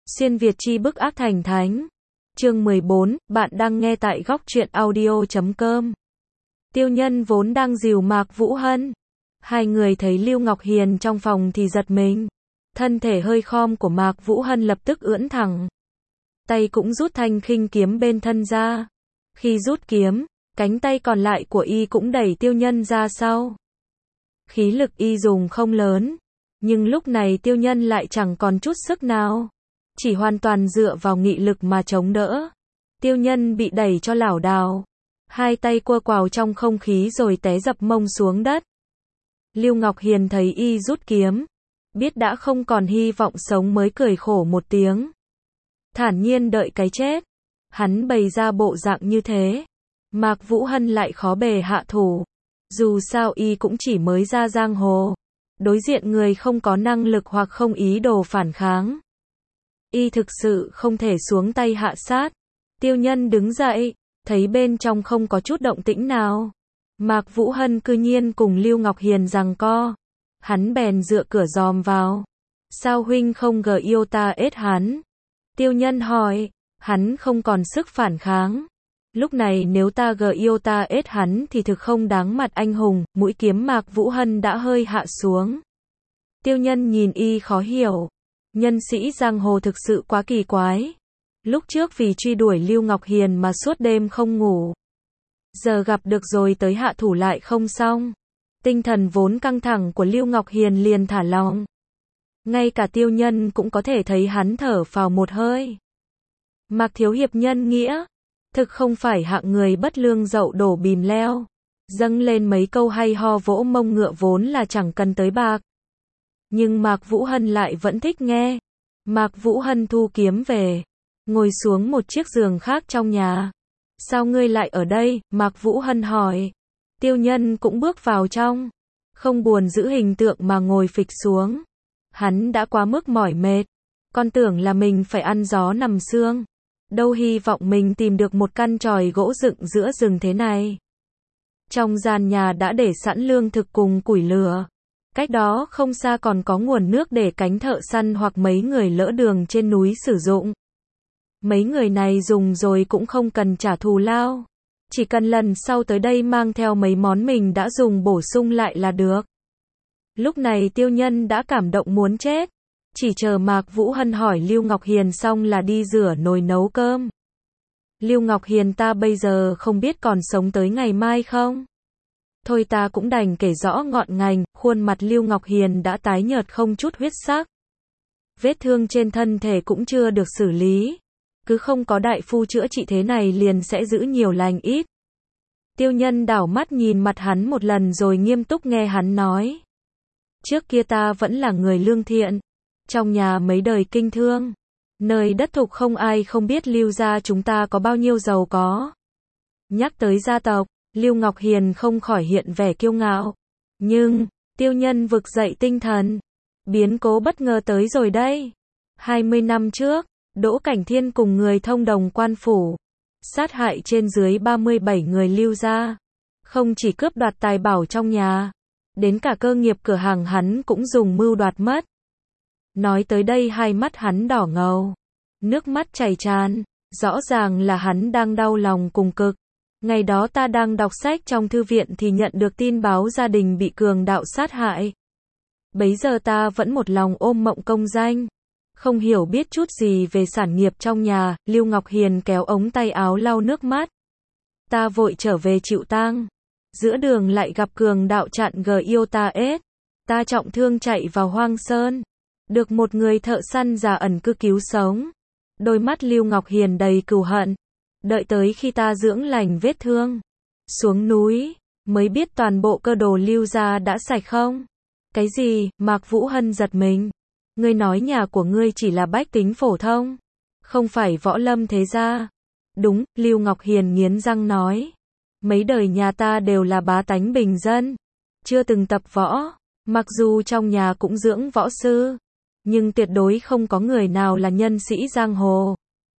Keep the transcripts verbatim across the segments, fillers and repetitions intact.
Xuyên Việt chi bức ác thành thánh. Chương mười bốn, bạn đang nghe tại góc truyện audio chấm com. Tiêu Nhân vốn đang dìu Mạc Vũ Hân. Hai người thấy Lưu Ngọc Hiền trong phòng thì giật mình. Thân thể hơi khom của Mạc Vũ Hân lập tức ưỡn thẳng. Tay cũng rút thanh khinh kiếm bên thân ra. Khi rút kiếm, cánh tay còn lại của y cũng đẩy Tiêu Nhân ra sau. Khí lực y dùng không lớn, nhưng lúc này Tiêu Nhân lại chẳng còn chút sức nào. Chỉ hoàn toàn dựa vào nghị lực mà chống đỡ. Tiêu Nhân bị đẩy cho lảo đảo. Hai tay quơ quào trong không khí rồi té dập mông xuống đất. Lưu Ngọc Hiền thấy y rút kiếm, biết đã không còn hy vọng sống mới cười khổ một tiếng. Thản nhiên đợi cái chết. Hắn bày ra bộ dạng như thế, Mạc Vũ Hân lại khó bề hạ thủ. Dù sao y cũng chỉ mới ra giang hồ. Đối diện người không có năng lực hoặc không ý đồ phản kháng, y thực sự không thể xuống tay hạ sát. Tiêu Nhân đứng dậy, thấy bên trong không có chút động tĩnh nào. Mạc Vũ Hân cư nhiên cùng Lưu Ngọc Hiền giằng co. Hắn bèn dựa cửa dòm vào. Sao huynh không gờ yêu ta ết hắn? Tiêu Nhân hỏi. Hắn không còn sức phản kháng. Lúc này nếu ta gờ yêu ta ết hắn thì thực không đáng mặt anh hùng. Mũi kiếm Mạc Vũ Hân đã hơi hạ xuống. Tiêu Nhân nhìn y khó hiểu. Nhân sĩ giang hồ thực sự quá kỳ quái. Lúc trước vì truy đuổi Lưu Ngọc Hiền mà suốt đêm không ngủ. Giờ gặp được rồi tới hạ thủ lại không xong. Tinh thần vốn căng thẳng của Lưu Ngọc Hiền liền thả lỏng. Ngay cả Tiêu Nhân cũng có thể thấy hắn thở phào một hơi. Mạc thiếu hiệp nhân nghĩa, thực không phải hạng người bất lương dậu đổ bìm leo. Dâng lên mấy câu hay ho vỗ mông ngựa vốn là chẳng cần tới bạc. Nhưng Mạc Vũ Hân lại vẫn thích nghe. Mạc Vũ Hân thu kiếm về, ngồi xuống một chiếc giường khác trong nhà. Sao ngươi lại ở đây? Mạc Vũ Hân hỏi. Tiêu Nhân cũng bước vào trong, không buồn giữ hình tượng mà ngồi phịch xuống. Hắn đã quá mức mỏi mệt. Con tưởng là mình phải ăn gió nằm sương. Đâu hy vọng mình tìm được một căn chòi gỗ dựng giữa rừng thế này. Trong gian nhà đã để sẵn lương thực cùng củi lửa. Cách đó không xa còn có nguồn nước để cánh thợ săn hoặc mấy người lỡ đường trên núi sử dụng. Mấy người này dùng rồi cũng không cần trả thù lao. Chỉ cần lần sau tới đây mang theo mấy món mình đã dùng bổ sung lại là được. Lúc này Tiêu Nhân đã cảm động muốn chết. Chỉ chờ Mạc Vũ Hân hỏi Lưu Ngọc Hiền xong là đi rửa nồi nấu cơm. Lưu Ngọc Hiền ta bây giờ không biết còn sống tới ngày mai không? Thôi ta cũng đành kể rõ ngọn ngành. Khuôn mặt Lưu Ngọc Hiền đã tái nhợt không chút huyết sắc. Vết thương trên thân thể cũng chưa được xử lý. Cứ không có đại phu chữa trị thế này liền sẽ giữ nhiều lành ít. Tiêu Nhân đảo mắt nhìn mặt hắn một lần rồi nghiêm túc nghe hắn nói. Trước kia ta vẫn là người lương thiện. Trong nhà mấy đời kinh thương. Nơi đất thục không ai không biết Lưu gia chúng ta có bao nhiêu giàu có. Nhắc tới gia tộc, Lưu Ngọc Hiền không khỏi hiện vẻ kiêu ngạo. Nhưng, Tiêu Nhân vực dậy tinh thần. Biến cố bất ngờ tới rồi đây. hai mươi năm trước, Đỗ Cảnh Thiên cùng người thông đồng quan phủ. Sát hại trên dưới ba mươi bảy người Lưu gia. Không chỉ cướp đoạt tài bảo trong nhà. Đến cả cơ nghiệp cửa hàng hắn cũng dùng mưu đoạt mất. Nói tới đây hai mắt hắn đỏ ngầu. Nước mắt chảy tràn. Rõ ràng là hắn đang đau lòng cùng cực. Ngày đó ta đang đọc sách trong thư viện thì nhận được tin báo gia đình bị cường đạo sát hại. Bấy giờ ta vẫn một lòng ôm mộng công danh. Không hiểu biết chút gì về sản nghiệp trong nhà. Lưu Ngọc Hiền kéo ống tay áo lau nước mắt. Ta vội trở về chịu tang. Giữa đường lại gặp cường đạo chặn gờ yêu ta ết. Ta trọng thương chạy vào hoang sơn. Được một người thợ săn già ẩn cư cứu sống. Đôi mắt Lưu Ngọc Hiền đầy cừu hận. Đợi tới khi ta dưỡng lành vết thương, xuống núi, mới biết toàn bộ cơ đồ Lưu gia đã sạch không? Cái gì? Mạc Vũ Hân giật mình. Ngươi nói nhà của ngươi chỉ là bách tính phổ thông, không phải võ lâm thế gia. Đúng, Lưu Ngọc Hiền nghiến răng nói. Mấy đời nhà ta đều là bá tánh bình dân, chưa từng tập võ. Mặc dù trong nhà cũng dưỡng võ sư, nhưng tuyệt đối không có người nào là nhân sĩ giang hồ.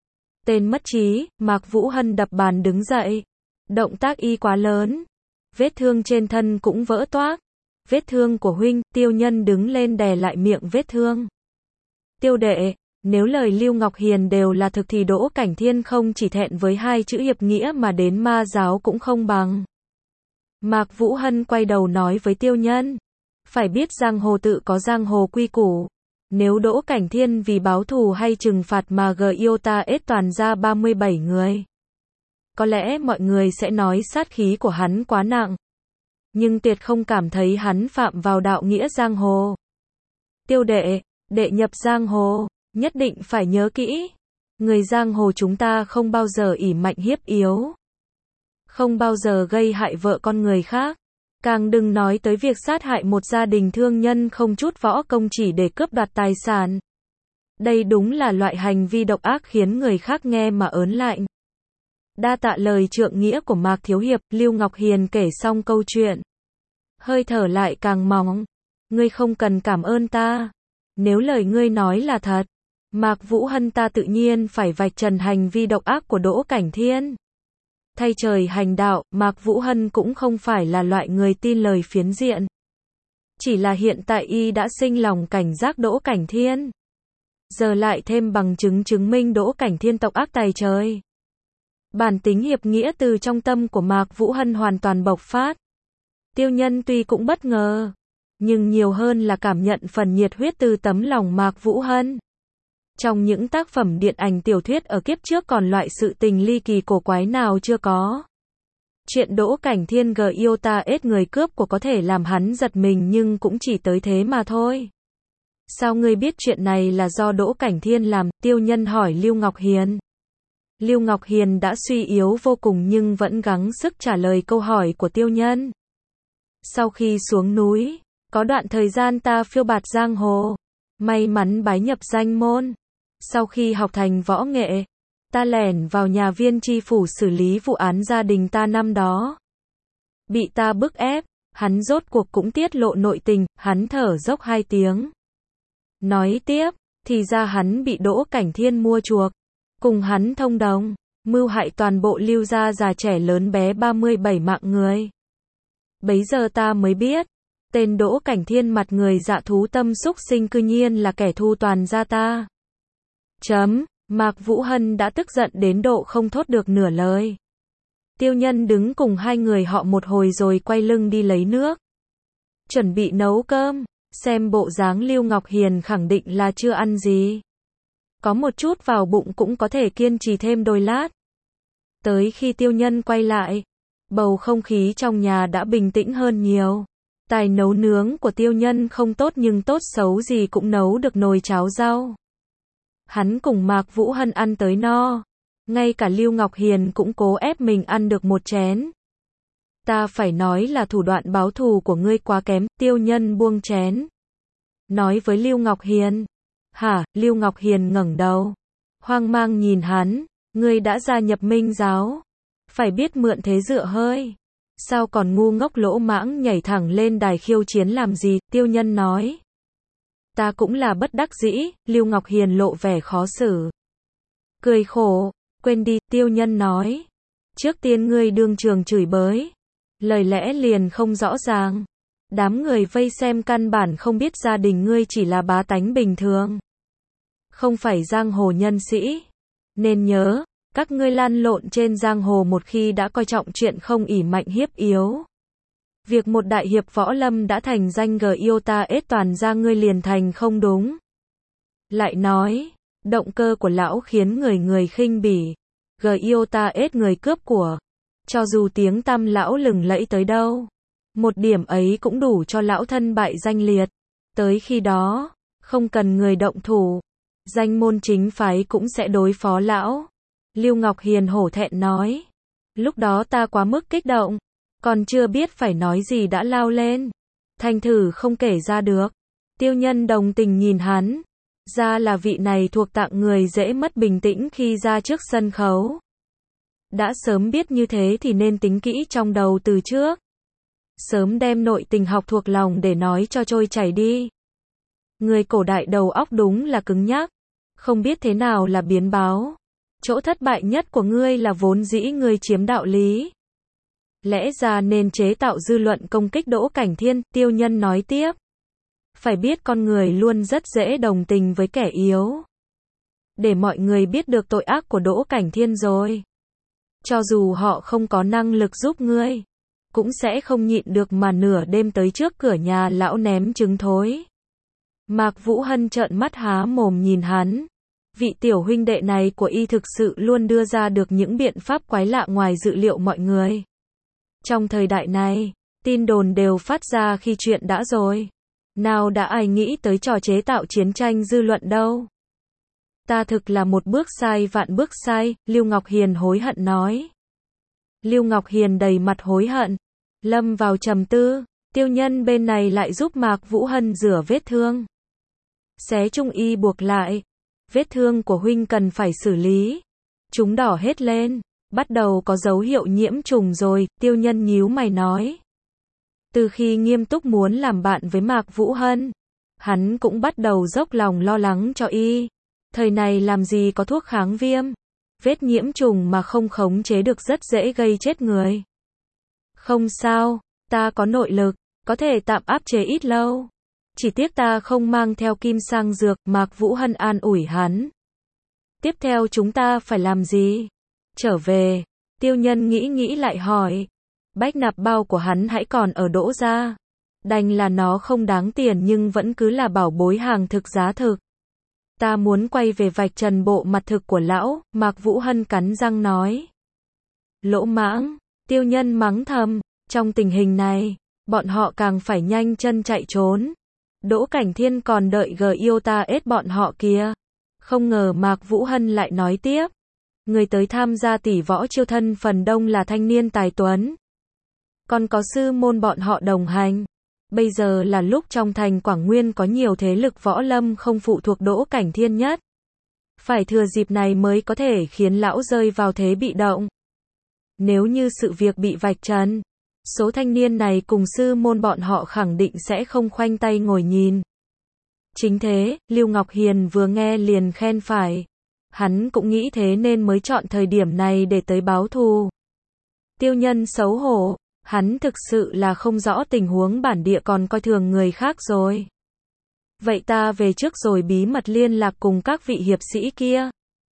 Tên mất trí. Mạc Vũ Hân đập bàn đứng dậy. Động tác y quá lớn. Vết thương trên thân cũng vỡ toác. Vết thương của huynh. Tiêu Nhân đứng lên đè lại miệng vết thương. Tiêu đệ, Nếu lời Lưu Ngọc Hiền đều là thực thì Đỗ Cảnh Thiên không chỉ thẹn với hai chữ hiệp nghĩa mà đến ma giáo cũng không bằng. Mạc Vũ Hân quay đầu nói với Tiêu Nhân. Phải biết giang hồ tự có giang hồ quy củ. Nếu Đỗ Cảnh Thiên vì báo thù hay trừng phạt mà gờ yêu ta ết toàn ra ba mươi bảy người. Có lẽ mọi người sẽ nói sát khí của hắn quá nặng. Nhưng tuyệt không cảm thấy hắn phạm vào đạo nghĩa giang hồ. Tiêu đệ, đệ nhập giang hồ, nhất định phải nhớ kỹ. Người giang hồ chúng ta không bao giờ ỷ mạnh hiếp yếu. Không bao giờ gây hại vợ con người khác. Càng đừng nói tới việc sát hại một gia đình thương nhân không chút võ công chỉ để cướp đoạt tài sản. Đây đúng là loại hành vi độc ác khiến người khác nghe mà ớn lạnh. Đa tạ lời trượng nghĩa của Mạc Thiếu Hiệp, Lưu Ngọc Hiền kể xong câu chuyện. Hơi thở lại càng mỏng. Ngươi không cần cảm ơn ta. Nếu lời ngươi nói là thật, Mạc Vũ Hân ta tự nhiên phải vạch trần hành vi độc ác của Đỗ Cảnh Thiên. Thay trời hành đạo, Mạc Vũ Hân cũng không phải là loại người tin lời phiến diện. Chỉ là hiện tại y đã sinh lòng cảnh giác Đỗ Cảnh Thiên. Giờ lại thêm bằng chứng chứng minh Đỗ Cảnh Thiên tộc ác tày trời. Bản tính hiệp nghĩa từ trong tâm của Mạc Vũ Hân hoàn toàn bộc phát. Tiêu Nhân tuy cũng bất ngờ, nhưng nhiều hơn là cảm nhận phần nhiệt huyết từ tấm lòng Mạc Vũ Hân. Trong những tác phẩm điện ảnh tiểu thuyết ở kiếp trước còn loại sự tình ly kỳ cổ quái nào chưa có. Chuyện Đỗ Cảnh Thiên gờ yêu ta ết người cướp của có thể làm hắn giật mình nhưng cũng chỉ tới thế mà thôi. Sao ngươi biết chuyện này là do Đỗ Cảnh Thiên làm? Tiêu Nhân hỏi Lưu Ngọc Hiền. Lưu Ngọc Hiền đã suy yếu vô cùng nhưng vẫn gắng sức trả lời câu hỏi của Tiêu Nhân. Sau khi xuống núi, có đoạn thời gian ta phiêu bạt giang hồ, may mắn bái nhập danh môn. Sau khi học thành võ nghệ, ta lẻn vào nhà viên tri phủ xử lý vụ án gia đình ta năm đó. Bị ta bức ép, hắn rốt cuộc cũng tiết lộ nội tình, hắn thở dốc hai tiếng. Nói tiếp, thì ra hắn bị Đỗ Cảnh Thiên mua chuộc, cùng hắn thông đồng, mưu hại toàn bộ Lưu gia già trẻ lớn bé ba mươi bảy mạng người. Bấy giờ ta mới biết, tên Đỗ Cảnh Thiên mặt người dạ thú tâm xúc sinh cư nhiên là kẻ thù toàn gia ta. Chấm, Mạc Vũ Hân đã tức giận đến độ không thốt được nửa lời. Tiêu Nhân đứng cùng hai người họ một hồi rồi quay lưng đi lấy nước. Chuẩn bị nấu cơm, xem bộ dáng Lưu Ngọc Hiền khẳng định là chưa ăn gì. Có một chút vào bụng cũng có thể kiên trì thêm đôi lát. Tới khi Tiêu Nhân quay lại, bầu không khí trong nhà đã bình tĩnh hơn nhiều. Tài nấu nướng của Tiêu Nhân không tốt nhưng tốt xấu gì cũng nấu được nồi cháo rau. Hắn cùng Mạc Vũ Hân ăn tới no. Ngay cả Lưu Ngọc Hiền cũng cố ép mình ăn được một chén. Ta phải nói là thủ đoạn báo thù của ngươi quá kém. Tiêu Nhân buông chén, nói với Lưu Ngọc Hiền. Hả? Lưu Ngọc Hiền ngẩng đầu, hoang mang nhìn hắn. Ngươi đã gia nhập Minh giáo, phải biết mượn thế dựa hơi. Sao còn ngu ngốc lỗ mãng nhảy thẳng lên đài khiêu chiến làm gì? Tiêu Nhân nói. Ta cũng là bất đắc dĩ. Lưu Ngọc Hiền lộ vẻ khó xử, cười khổ. Quên đi, Tiêu Nhân nói. Trước tiên ngươi đương trường chửi bới, lời lẽ liền không rõ ràng. Đám người vây xem căn bản không biết gia đình ngươi chỉ là bá tánh bình thường, không phải giang hồ nhân sĩ. Nên nhớ, các ngươi lăn lộn trên giang hồ một khi đã coi trọng chuyện không ỷ mạnh hiếp yếu. Việc một đại hiệp võ lâm đã thành danh gờ yêu ta ết toàn ra ngươi liền thành không đúng. Lại nói, động cơ của lão khiến người người khinh bỉ. Gờ yêu ta ết người cướp của. Cho dù tiếng tăm lão lừng lẫy tới đâu, một điểm ấy cũng đủ cho lão thân bại danh liệt. Tới khi đó, không cần người động thủ, danh môn chính phái cũng sẽ đối phó lão. Lưu Ngọc Hiền hổ thẹn nói. Lúc đó ta quá mức kích động, còn chưa biết phải nói gì đã lao lên. Thành thử không kể ra được. Tiêu Nhân đồng tình nhìn hắn. Ra là vị này thuộc tạng người dễ mất bình tĩnh khi ra trước sân khấu. Đã sớm biết như thế thì nên tính kỹ trong đầu từ trước. Sớm đem nội tình học thuộc lòng để nói cho trôi chảy đi. Người cổ đại đầu óc đúng là cứng nhắc, không biết thế nào là biến báo. Chỗ thất bại nhất của ngươi là vốn dĩ ngươi chiếm đạo lý. Lẽ ra nên chế tạo dư luận công kích Đỗ Cảnh Thiên. Tiêu Nhân nói tiếp. Phải biết con người luôn rất dễ đồng tình với kẻ yếu. để mọi người biết được tội ác của Đỗ Cảnh Thiên rồi. Cho dù họ không có năng lực giúp ngươi, cũng sẽ không nhịn được mà nửa đêm tới trước cửa nhà lão ném trứng thối. Mạc Vũ Hân trợn mắt há mồm nhìn hắn. Vị tiểu huynh đệ này của y thực sự luôn đưa ra được những biện pháp quái lạ ngoài dự liệu mọi người. Trong thời đại này, tin đồn đều phát ra khi chuyện đã rồi. Nào đã ai nghĩ tới trò chế tạo chiến tranh dư luận đâu. Ta thực là một bước sai vạn bước sai, Lưu Ngọc Hiền hối hận nói. Lưu Ngọc Hiền đầy mặt hối hận, lâm vào trầm tư, Tiêu Nhân bên này lại giúp Mạc Vũ Hân rửa vết thương. Xé trung y buộc lại, vết thương của huynh cần phải xử lý. Chúng đỏ hết lên, bắt đầu có dấu hiệu nhiễm trùng rồi, Tiêu Nhân nhíu mày nói. Từ khi nghiêm túc muốn làm bạn với Mạc Vũ Hân, hắn cũng bắt đầu dốc lòng lo lắng cho y. Thời này làm gì có thuốc kháng viêm, vết nhiễm trùng mà không khống chế được rất dễ gây chết người. Không sao, ta có nội lực, có thể tạm áp chế ít lâu. Chỉ tiếc ta không mang theo kim sang dược, Mạc Vũ Hân an ủi hắn. Tiếp theo chúng ta phải làm gì? Trở về, Tiêu Nhân nghĩ nghĩ lại hỏi. Bách nạp bao của hắn hãy còn ở Đỗ gia. Đành là nó không đáng tiền nhưng vẫn cứ là bảo bối hàng thực giá thực. Ta muốn quay về vạch trần bộ mặt thực của lão, Mạc Vũ Hân cắn răng nói. Lỗ mãng, Tiêu Nhân mắng thầm, trong tình hình này, bọn họ càng phải nhanh chân chạy trốn. Đỗ Cảnh Thiên còn đợi gờ yêu ta ết bọn họ kia. Không ngờ Mạc Vũ Hân lại nói tiếp. Người tới tham gia tỷ võ chiêu thân phần đông là thanh niên tài tuấn. Còn có sư môn bọn họ đồng hành. Bây giờ là lúc trong thành Quảng Nguyên có nhiều thế lực võ lâm không phụ thuộc Đỗ Cảnh Thiên nhất. Phải thừa dịp này mới có thể khiến lão rơi vào thế bị động. Nếu như sự việc bị vạch trần, số thanh niên này cùng sư môn bọn họ khẳng định sẽ không khoanh tay ngồi nhìn. Chính thế, Lưu Ngọc Hiền vừa nghe liền khen phải. Hắn cũng nghĩ thế nên mới chọn thời điểm này để tới báo thù. Tiêu Nhân xấu hổ, hắn thực sự là không rõ tình huống bản địa còn coi thường người khác rồi. Vậy ta về trước rồi bí mật liên lạc cùng các vị hiệp sĩ kia.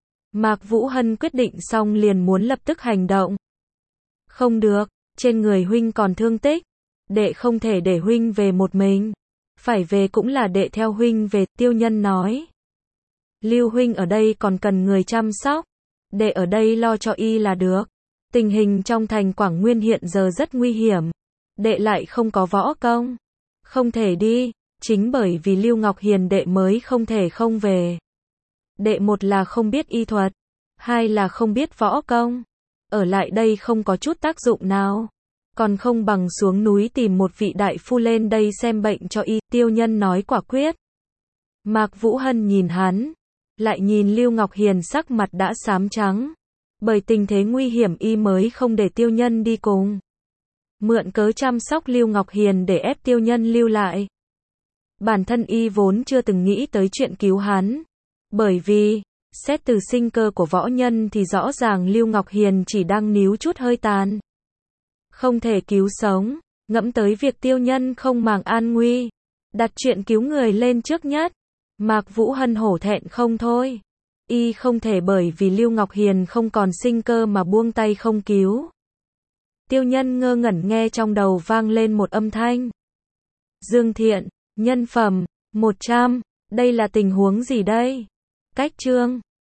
Mạc Vũ Hân quyết định xong liền muốn lập tức hành động. Không được, trên người huynh còn thương tích. Đệ không thể để huynh về một mình. Phải về cũng là đệ theo huynh về, Tiêu Nhân nói. Lưu huynh ở đây còn cần người chăm sóc. Đệ ở đây lo cho y là được. Tình hình trong thành Quảng Nguyên hiện giờ rất nguy hiểm. Đệ lại không có võ công. Không thể đi, chính bởi vì Lưu Ngọc Hiền đệ mới không thể không về. Đệ một là không biết y thuật, hai là không biết võ công. Ở lại đây không có chút tác dụng nào. Còn không bằng xuống núi tìm một vị đại phu lên đây xem bệnh cho y, Tiêu Nhân nói quả quyết. Mạc Vũ Hân nhìn hắn, lại nhìn Lưu Ngọc Hiền sắc mặt đã xám trắng. Bởi tình thế nguy hiểm y mới không để Tiêu Nhân đi cùng. Mượn cớ chăm sóc Lưu Ngọc Hiền để ép Tiêu Nhân lưu lại. Bản thân y vốn chưa từng nghĩ tới chuyện cứu hắn. Bởi vì, xét từ sinh cơ của võ nhân thì rõ ràng Lưu Ngọc Hiền chỉ đang níu chút hơi tàn. Không thể cứu sống, ngẫm tới việc Tiêu Nhân không màng an nguy. Đặt chuyện cứu người lên trước nhất. Mạc Vũ Hân hổ thẹn không thôi. Y không thể bởi vì Lưu Ngọc Hiền không còn sinh cơ mà buông tay không cứu. Tiêu Nhân ngơ ngẩn nghe trong đầu vang lên một âm thanh. Dương Thiện, nhân phẩm, một trăm, đây là tình huống gì đây? Cách chương